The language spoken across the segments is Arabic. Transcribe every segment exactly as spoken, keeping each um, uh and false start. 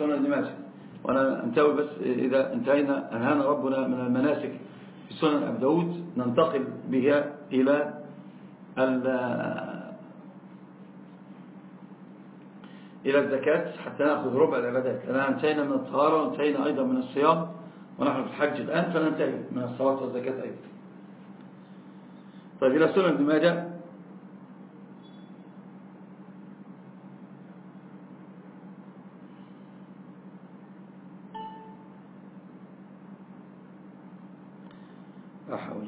سنن ابن ماجه. وأنا أنتوي بس إذا انتهينا أنهانا ربنا من المناسك في سنن أبي داود ننتقل بها إلى إلى الزكاة حتى نأخذ ربع العبادات، لأننا انتهينا من الطهارة وانتهينا أيضا من الصيام ونحن في الحج الآن، فننتهي من الصلاة والزكاة أيضا. طيب إلى سنن ابن ماجه. لا حول.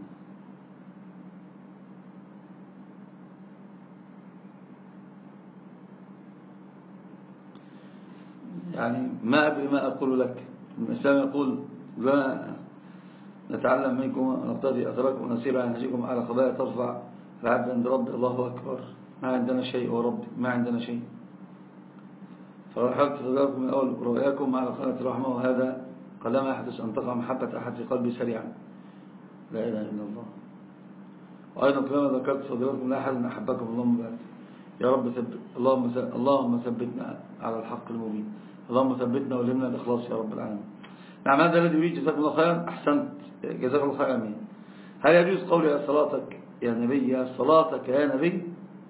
يعني ما أدري ما أقول لك. الإسلام يقول لا نتعلم منكم ونقتدي أثركم ونسير عن هجيكم على قضايا ترفع العبد عند رب. الله أكبر، ما عندنا شيء ورب، ما عندنا شيء. فرحلت تداركم من أول رؤياكم على قناة الرحمة، وهذا قلما يحدث أن تقع محبة أحد في قلبي سريعا. لا إله إلا الله. وأيضا كلما ذكرت صديقكم لا أحد أحبكم اللهم بعد. يا رب ثبت، اللهم اللهم ثبتنا على الحق المبين، اللهم ثبتنا ولمنا الإخلاص يا رب العالمين. نعم، هذا الذي يريد. جزاكم الله خيرا. أحسنت، جزاك الله خيرا. أمين. هل يجوز قولي يا صلاتك يا نبي، يا صلاتك يا نبي؟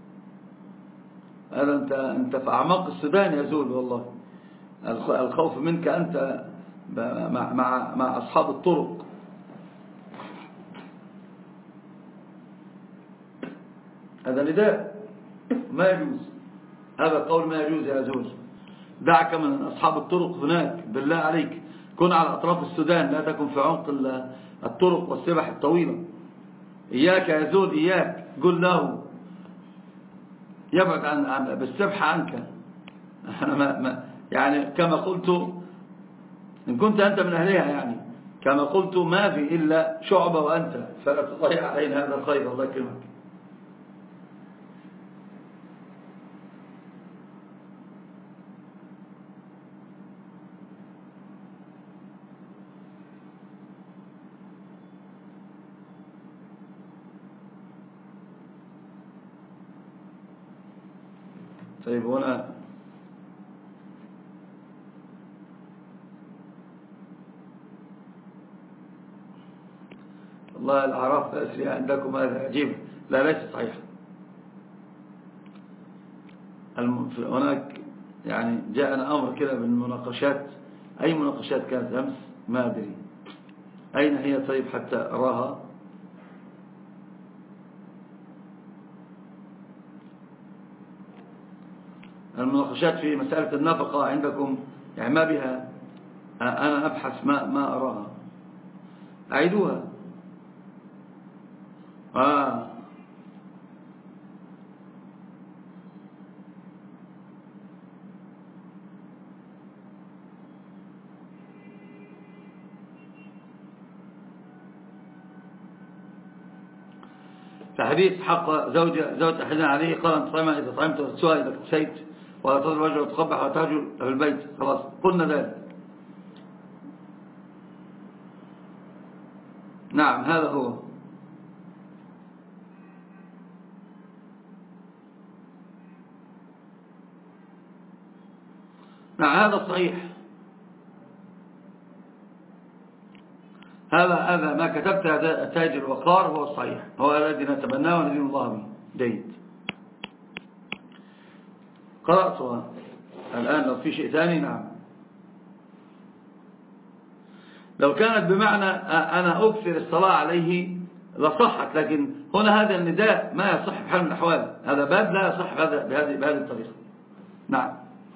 هذا أنت أنت في أعماق السودان يزول والله. الخوف منك أنت مع مع مع أصحاب الطرق. هذا نداء ما يجوز، هذا قول ما يجوز يا زوج. دعك من أصحاب الطرق هناك، بالله عليك كن على أطراف السودان، لا تكن في عمق الطرق والسبح الطويلة. إياك يا زوج، إياك. قل له يبعد عن بالسبح عنك. أنا ما ما يعني كما قلت، إن كنت أنت من أهلها، يعني كما قلت ما في إلا شعبة وأنت، فلا تضيع علينا هذا الخير. الله يكرمك. طيب هنا والله الأعراف الأسرية عندكم هذا عجيب. لا، ليس صحيح. هناك يعني جاءنا أمر كده بالمناقشات. أي مناقشات كانت أمس؟ ما أدري أين هي. طيب حتى أراها. المناقشات في مسألة النفقة عندكم يعني ما بها. أنا أبحث ما ما أراها. أعيدوها. آه فحديث حق زوجة زوجة أحدنا عليه قال أن تطعمها إذا طعمت وتسوى إذا كسيت ولا تضرب الوجه وتقبح وتهجر في البيت. خلاص قلنا ذلك. نعم هذا هو. نعم هذا صحيح. هذا هذا ما كتبت تاج الوقار هو الصحيح، هو الذي نتبناه وندين الله به. جيد. قرأتها الآن. لو في شيء ثاني. نعم لو كانت بمعنى أنا أكثر الصلاة عليه لصحت، لكن هنا هذا النداء ما يصح بحال من الأحوال. هذا باب لا يصح بهذه بهذه الطريقة. نعم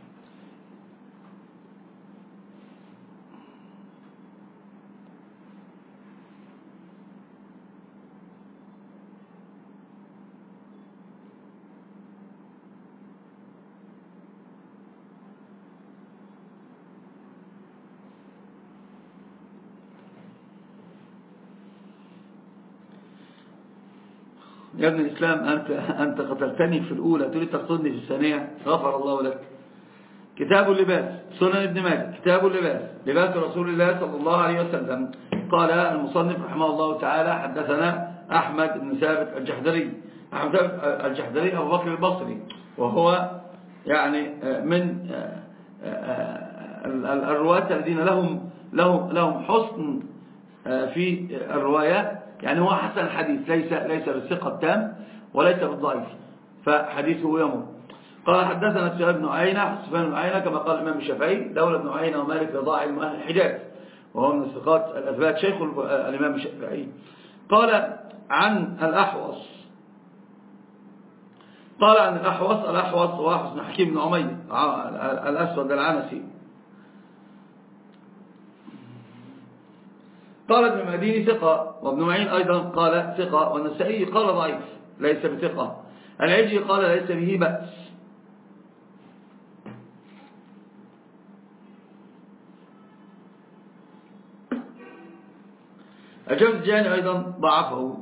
يا ابن الإسلام، أنت, أنت قتلتني في الأولى، تريد تقتلني في الثانية. غفر الله لك. كتاب اللباس، سنن ابن ماجه، كتاب اللباس، لباس رسول الله صلى الله عليه وسلم. قال المصنف رحمه الله تعالى حدثنا أحمد بن ثابت الجحدري. أحمد ثابت الجحدري أبو بكر البصري، وهو يعني من الرواة الذين لهم لهم لهم حسن في الرواية، يعني هو حسن الحديث، ليس ليس بالثقة التام وليس بالضعيف، فحديثه يمر. قال حدثنا سفيان بن عيينة، سفيان بن عيينة كما قال الإمام الشافعي دولة بن عيينة ومالك رضاع علم أهل الحجاز، وهو من الثقات الأثبات شيخ الإمام الشافعي. قال عن الأحوص قال عن الأحوص الأحوص وأحوص بن حكيم بن عمير الأسود العنسي. قال ابن المديني ثقة، وابن معين أيضا قال ثقة، والنسائي قال ضعيف ليس بثقة، العجي قال ليس به بأس. الجوزجاني أيضا ضعفه.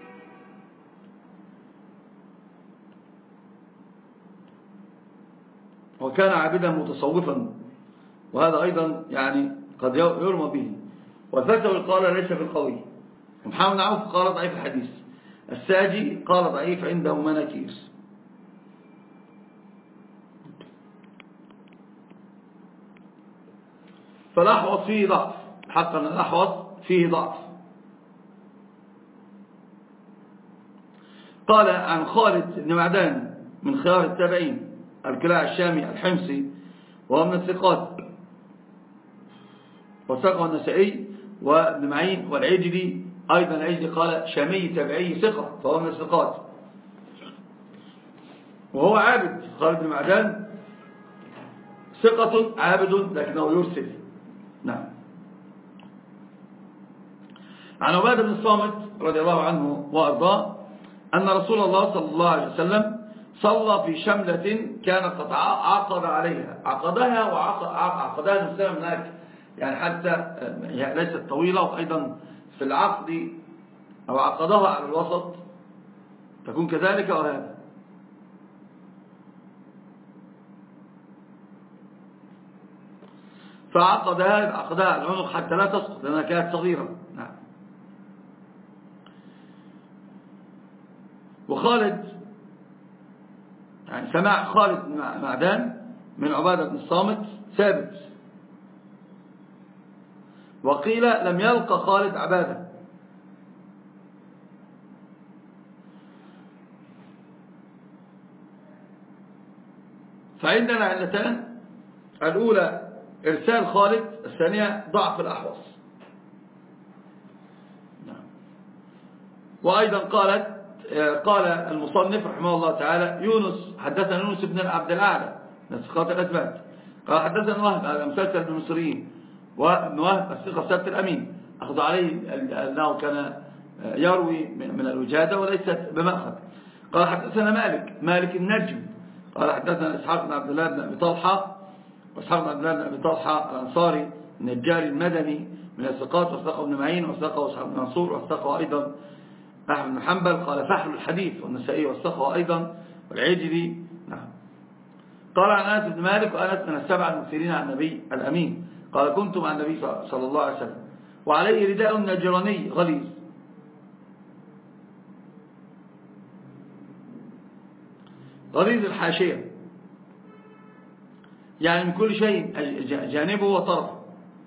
وكان عابدا متصوفا، وهذا أيضا يعني قد يرمى به. والفتوى قال ليس بالقوي. محمد بن عوف قال ضعيف الحديث. الساجي قال ضعيف عنده مناكير. فالأحوص فيه ضعف، حقا الأحوص فيه ضعف. قال عن خالد بن معدان من خيار التابعين الكلاع الشامي الحمصي، وهو من الثقات، وثقه النسائي وابن معين والعجلي أيضا. العجلي قال شامي تابعي ثقة، فهو من الثقات، وهو عابد. خالد بن معدان ثقة عابد لكنه يرسل. نعم. عن عبادة بن الصامت رضي الله عنه وأرضاه أن رسول الله صلى الله عليه وسلم صلى في شملة كان قد عقد عليها، عقدها وعقدها نفسها هناك، يعني حتى ليست طويلة، وأيضا في العقد أو عقدها على الوسط تكون كذلك وهذا. فعقدها عقدها على العنق حتى لا تسقط لأنها كانت صغيرة. نعم. وخالد يعني سماع خالد بن معدان من عبادة بن الصامت ثابت، وقيل لم يلقى خالد عبادة. فعندنا علتان: الأولى إرسال خالد، الثانية ضعف الأحوص. وأيضا قالت قال المصنف رحمه الله تعالى يونس حدثنا يونس بن عبد الأعلى من الثقات الأثبات قال حدثنا وهب المسلسل بن المصريين، وابن وهب الثقة الثابت الأمين، أخذ عليه أنه كان يروي من الوجادة وليست بمأخذ. قال حدثنا مالك مالك النجم قال حدثنا إسحاق بن عبد الله بن أبي طلحة، وإسحاق بن عبد الله بن أبي طلحة الأنصاري النجاري المدني من الثقات، وثقه ابن معين، وثقه إسحاق بن منصور، وثقه أيضا أحمد بن حنبل قال فحل الحديث، والنسائي وثقه أيضا، والعجلي. نعم. قال عن أنس بن مالك، وأنس من السبعة المكثرين عن النبي الأمين قال كنت مع النبي صلى الله عليه وسلم وعليه رداء نجراني غليظ غليظ الحاشية، يعني من كل شيء جانبه وطرفه.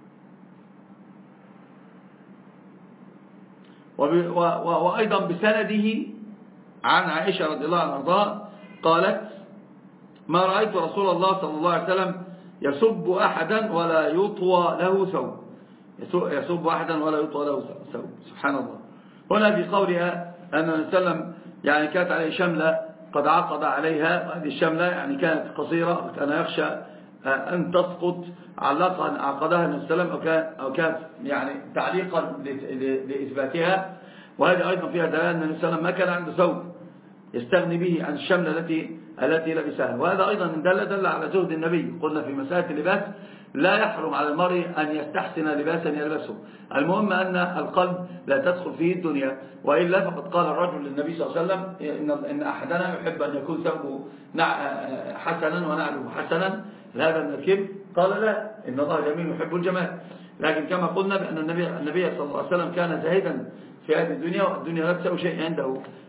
وأيضا بسنده عن عائشة رضي الله عنها وارضاها قالت ما رأيت رسول الله صلى الله عليه وسلم يسب أحدا ولا يطوى له ثوب، يسب أحدا ولا يطوى له ثوب. سبحان الله. هنا في قولها أن النبي صلى الله عليه وسلم يعني كانت عليه شملة قد عقد عليها، هذه الشملة يعني كانت قصيرة وكان يخشى أن تسقط، علقها عقدها النبي صلى الله عليه وسلم أو كانت يعني تعليقا لإثباتها. وهذا أيضا فيها دلالة أن النبي صلى الله عليه وسلم ما كان عنده ثوب يستغني به عن الشملة التي التي لبسها. وهذا أيضا من دل دل على زهد النبي. قلنا في مسألة اللباس لا يحرم على المرء أن يستحسن لباسا يلبسه، المهم أن القلب لا تدخل فيه الدنيا، وإلا فقد قال الرجل للنبي صلى الله عليه وسلم إن, إن أحدنا يحب أن يكون ثوبه حسنا ونعله حسنا، هذا من الكبر؟ قال لا، إن الله جميل يحب الجمال. لكن كما قلنا بأن النبي, النبي صلى الله عليه وسلم كان زاهدا في هذه الدنيا، والدنيا لا تساوي شيء عنده.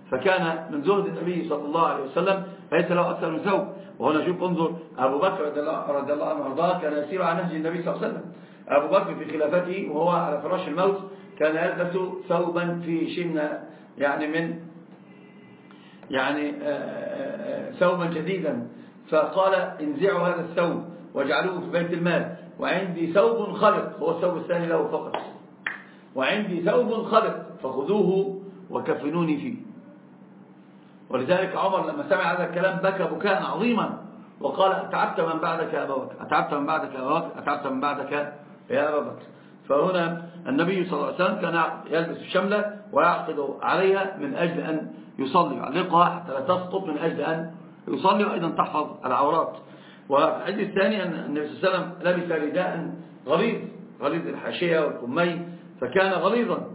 فكان من زهد النبي صلى الله عليه وسلم ليس له أكثر من ثوب. وهنا شوف انظر أبو بكر رضي الله عنه وارضاه كان يسير على نهج النبي صلى الله عليه وسلم. أبو بكر في خلافته وهو على فراش الموت كان يلبس ثوبا في شن يعني من يعني ثوبا جديدا، فقال انزعوا هذا الثوب واجعلوه في بيت المال، وعندي ثوب خلق، هو الثوب الثاني له فقط، وعندي ثوب خلق فخذوه وكفنوني فيه. ولذلك عمر لما سمع هذا الكلام بكى بكاء عظيما وقال أتعبت من بعدك يا أبا بكر، أتعبت من بعدك يا أبا بكر، أتعبت من بعدك يا أبا بكر. فهنا النبي صلى الله عليه وسلم كان يلبس الشملة ويعقد عليها من أجل أن يصلي، يعلقها حتى لا تسقط من أجل أن يصلي، وأيضا تحفظ العورات. والحديث الثاني أن النبي صلى الله عليه وسلم لبس رداء غليظ غليظ الحاشية والكمين، فكان غليظا.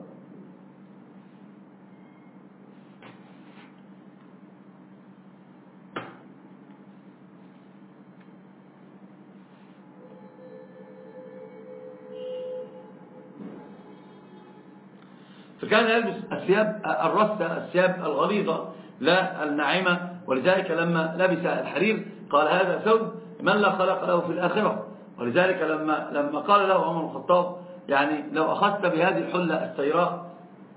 فكان يلبس الثياب الرثة، الثياب الغليظة لا الناعمة. ولذلك لما لبس الحرير قال هذا ثوب من لا خلق له في الآخرة. ولذلك لما لما قال له عمر بن الخطاب يعني لو أخذت بهذه الحلة السيراء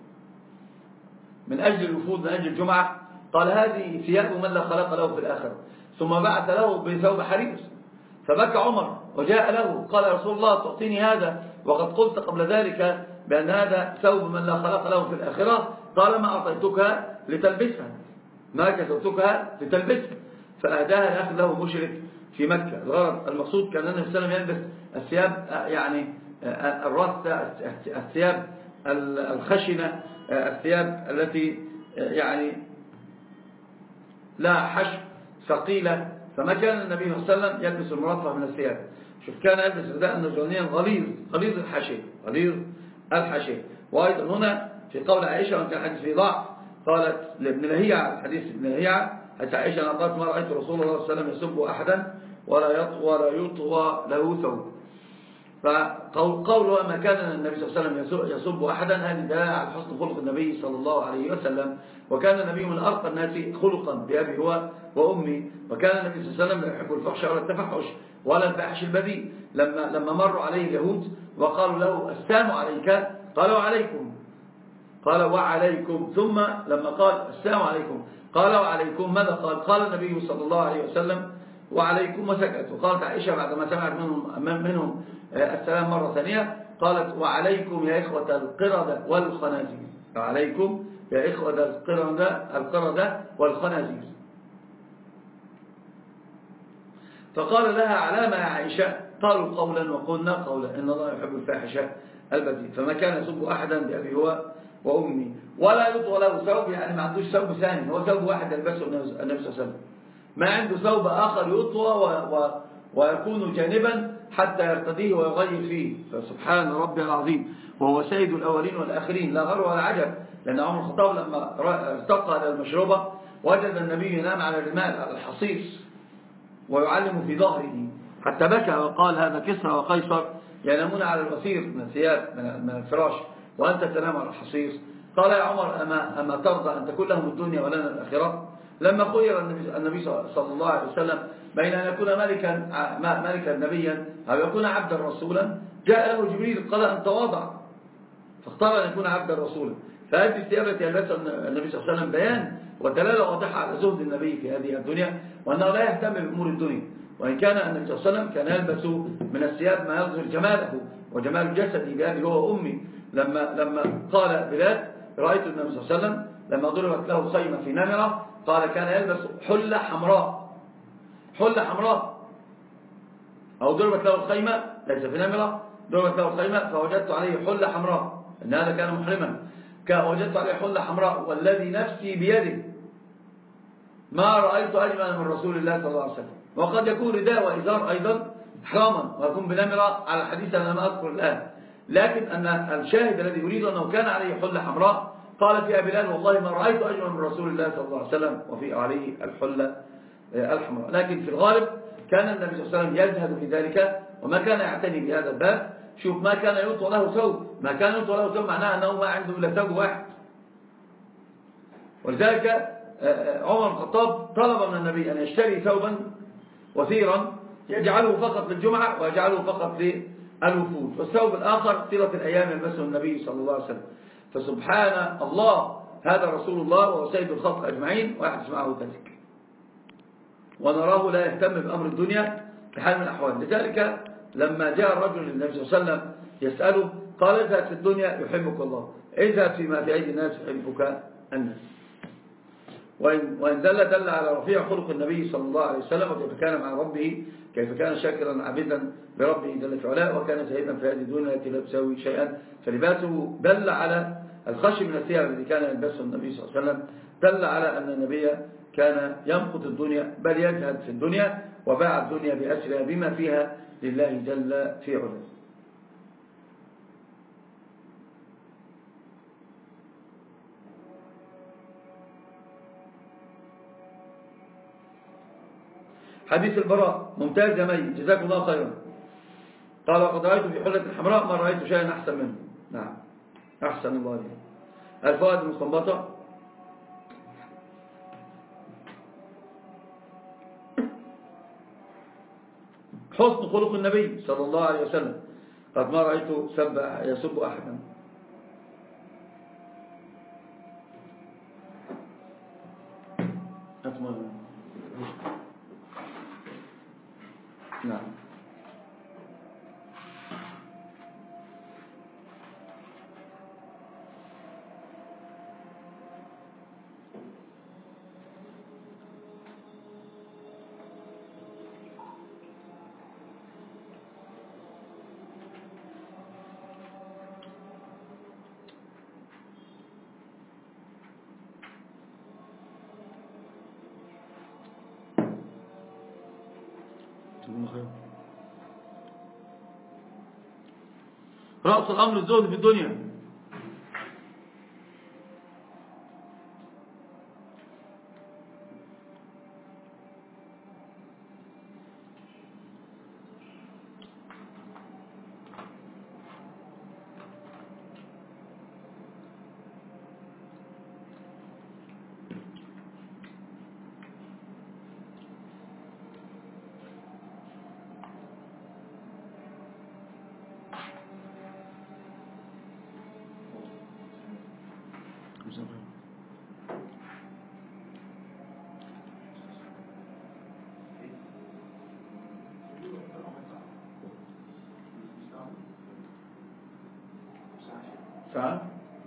من أجل الوفود من أجل الجمعة، قال هذه ثياب من لا خلق له في الآخرة. ثم بعث له بثوب حرير، فبكى عمر وجاء له قال رسول الله تعطيني هذا وقد قلت قبل ذلك بأن هذا ثوب من لا خلق له في الآخرة. قال ما أعطيتك لتلبسها، ما كسوتك لتلبسها، فأهداها لأخذ له مشرك في مكة. الغرض المقصود كان النبي صلى الله عليه وسلم يلبس الثياب يعني الرثة، الثياب الخشنة، الثياب التي يعني لا حشو ثقيلة. فما كان النبي صلى الله عليه وسلم يلبس المرفه من الثياب. شوف كان يلبس رداء نجرانيا غليظ غليظ الحاشية غليظ الحاشية. وأيضا هنا في قول عائشة وان كان حديث في ضعف قالت لابن لهيعة، الحديث ابن لهيعة حتى عائشة قالت ما رأيت رسول الله صلى الله عليه وسلم يسب أحدا ولا يطوى ولا يطوى له ثوب. فقوله ما كان النبي صلى الله عليه وسلم يسب أحدا هذه دلالة على حسن خلق النبي صلى الله عليه وسلم. وكان النبي من أرقى الناس خلقا بأبي هو وأمي. وكان النبي صلى الله عليه وسلم لا يحب الفحش ولا التفحش ولا الفاحش البذيء. لما لما مروا عليه اليهود وقالوا له السلام عليك قالوا عليكم، قال وعليكم. ثم لما قال السلام عليكم قال وعليكم ماذا قال؟ قال النبي صلى الله عليه وسلم وعليكم وسكت. وقالت عائشة بعدما سمعت منهم, منهم السلام مرة ثانية قالت وعليكم يا إخوة القردة والخنازير، وعليكم يا إخوة القردة القردة والخنازير. فقال لها علامة يا عائشة؟ قالوا قولا وقلنا قولا إن الله يحب الفاحشة البذيء. فما كان يسب أحدا بأبي هو وأمي ولا يطوى له ثوب، يعني ما عندوش ثوب ثاني، هو ثوب واحد يلبسه النبي صلى الله عليه وسلم، ما عنده ثوب آخر يطوى و... و... ويكون جانبا حتى يرتديه ويغير فيه. فسبحان ربي العظيم، وهو سيد الأولين والآخرين لا غر ولا عجب. لأن عمر الخطاب لما ارتقى إلى المشروبة وجد النبي ينام على الرمال على الحصيص ويعلم في ظهره حتى بكى وقال هذا كسرى وقيصر ينامون على الوثير من الثياب من الفراش وأنت تنام على الحصيص. قال يا عمر أما, أما ترضى أن تكون لهم الدنيا ولنا الآخرة؟ لما خير النبي صلى الله عليه وسلم بين أن يكون ملكا ملكا نبيا أو يكون عبدا رسولا، جاء له جبريل قال أن تواضع فاختار أن يكون عبدا رسولا. فهذه الثياب التي يلبسها النبي صلى الله عليه وسلم بيان ودلالة واضحة على زهد النبي في هذه الدنيا وأنه لا يهتم بأمور الدنيا. وإن كان النبي صلى الله عليه وسلم كان يلبس من الثياب ما يظهر جماله وجمال جسده بأبي هو وأمي. لما لما قال بلال رأيت النبي صلى الله عليه وسلم لما ضربت له خيمة في نمرة قال كان يلبس حلة حمراء حلة حمراء أو ضربت له الخيمة ليس في نمرة، ضربت له الخيمة فوجدت عليه حلة حمراء إن هذا كان محرما، كان وجدت عليه حلة حمراء والذي نفسي بيده ما رأيت أجمل من رسول الله صلى الله عليه وسلم. وقد يكون رداء وإزار أيضا حراما ويكون بنمرة على الحديث أنا ما أذكر الآن، لكن أن الشاهد الذي يريد أنه كان عليه حلة حمراء قال فيها بلال والله ما رأيت أجمل من رسول الله صلى الله عليه وسلم وفي عليه الحلة الحمراء. لكن في الغالب كان النبي صلى الله عليه وسلم يجهد في ذلك وما كان يعتني بهذا الباب. شوف ما كان يطوى له ثوب، ما كان يطوى له ثوب معناه أنه ما عنده إلا ثوب واحد. ولذلك عمر بن الخطاب طلب من النبي أن يشتري ثوبا وثيرا يجعله فقط للجمعة ويجعله فقط للوفود، والثوب الآخر طيلة الأيام يلبسه النبي صلى الله عليه وسلم. فسبحان الله، هذا رسول الله وهو سيد الخلق أجمعين ويحدث معه ذلك، ونراه لا يهتم بأمر الدنيا بحال من الأحوال. لذلك لما جاء الرجل للنبي صلى الله عليه وسلم يسأله قال: اذهب في الدنيا يحبك الله، اذهب فيما في أيدي الناس يحبك الناس. وإن, وإن دل دل على رفيع خلق النبي صلى الله عليه وسلم، وكيف كان مع ربه، كيف كان شاكرا عابدا بربه جل في علاه، وكان زاهدا في هذه الدنيا التي لا تساوي شيئا. فلباسه دل على الخشم من الثياب الذي كان يلبسه النبي صلى الله عليه وسلم، دل على أن النبي كان يمقت الدنيا بل يجهد في الدنيا، وباع الدنيا بأسرها بما فيها لله جل في علاه. حديث البراء ممتاز يا مي، جزاكم الله خيرا. قال: وقد رأيت في حلة حمراء ما رأيت شيئا أحسن منه. نعم، أحسن الله عليه. الفوائد المستنبطة: حسن خلق النبي صلى الله عليه وسلم، قد ما رأيت سب يسب أحدا. نعم. رأس الأمر الزهد في الدنيا. ساعة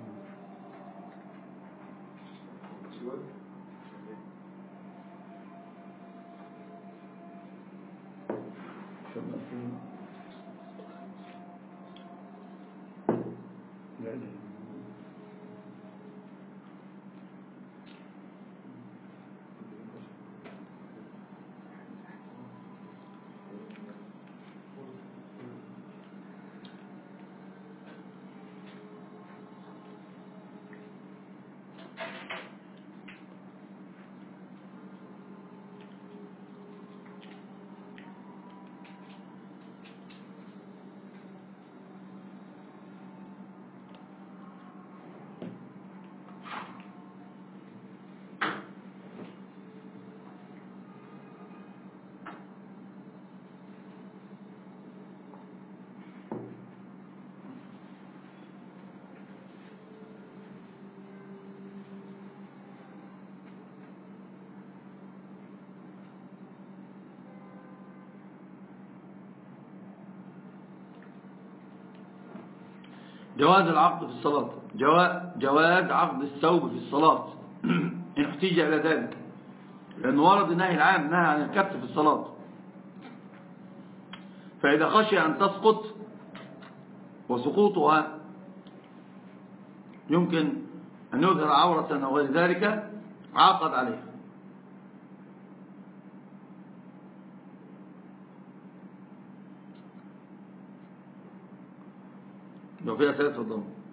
جواز العقد في الصلاة، جواز عقد الثوب في الصلاة إن احتيج إلى ذلك، لأنه ورد النهي العام نهى عن الكف في الصلاة. فإذا خشي أن تسقط وسقوطها يمكن أن يظهر عورة أو غير ذلك عاقد عليه. لو فيها ثلاثة فضل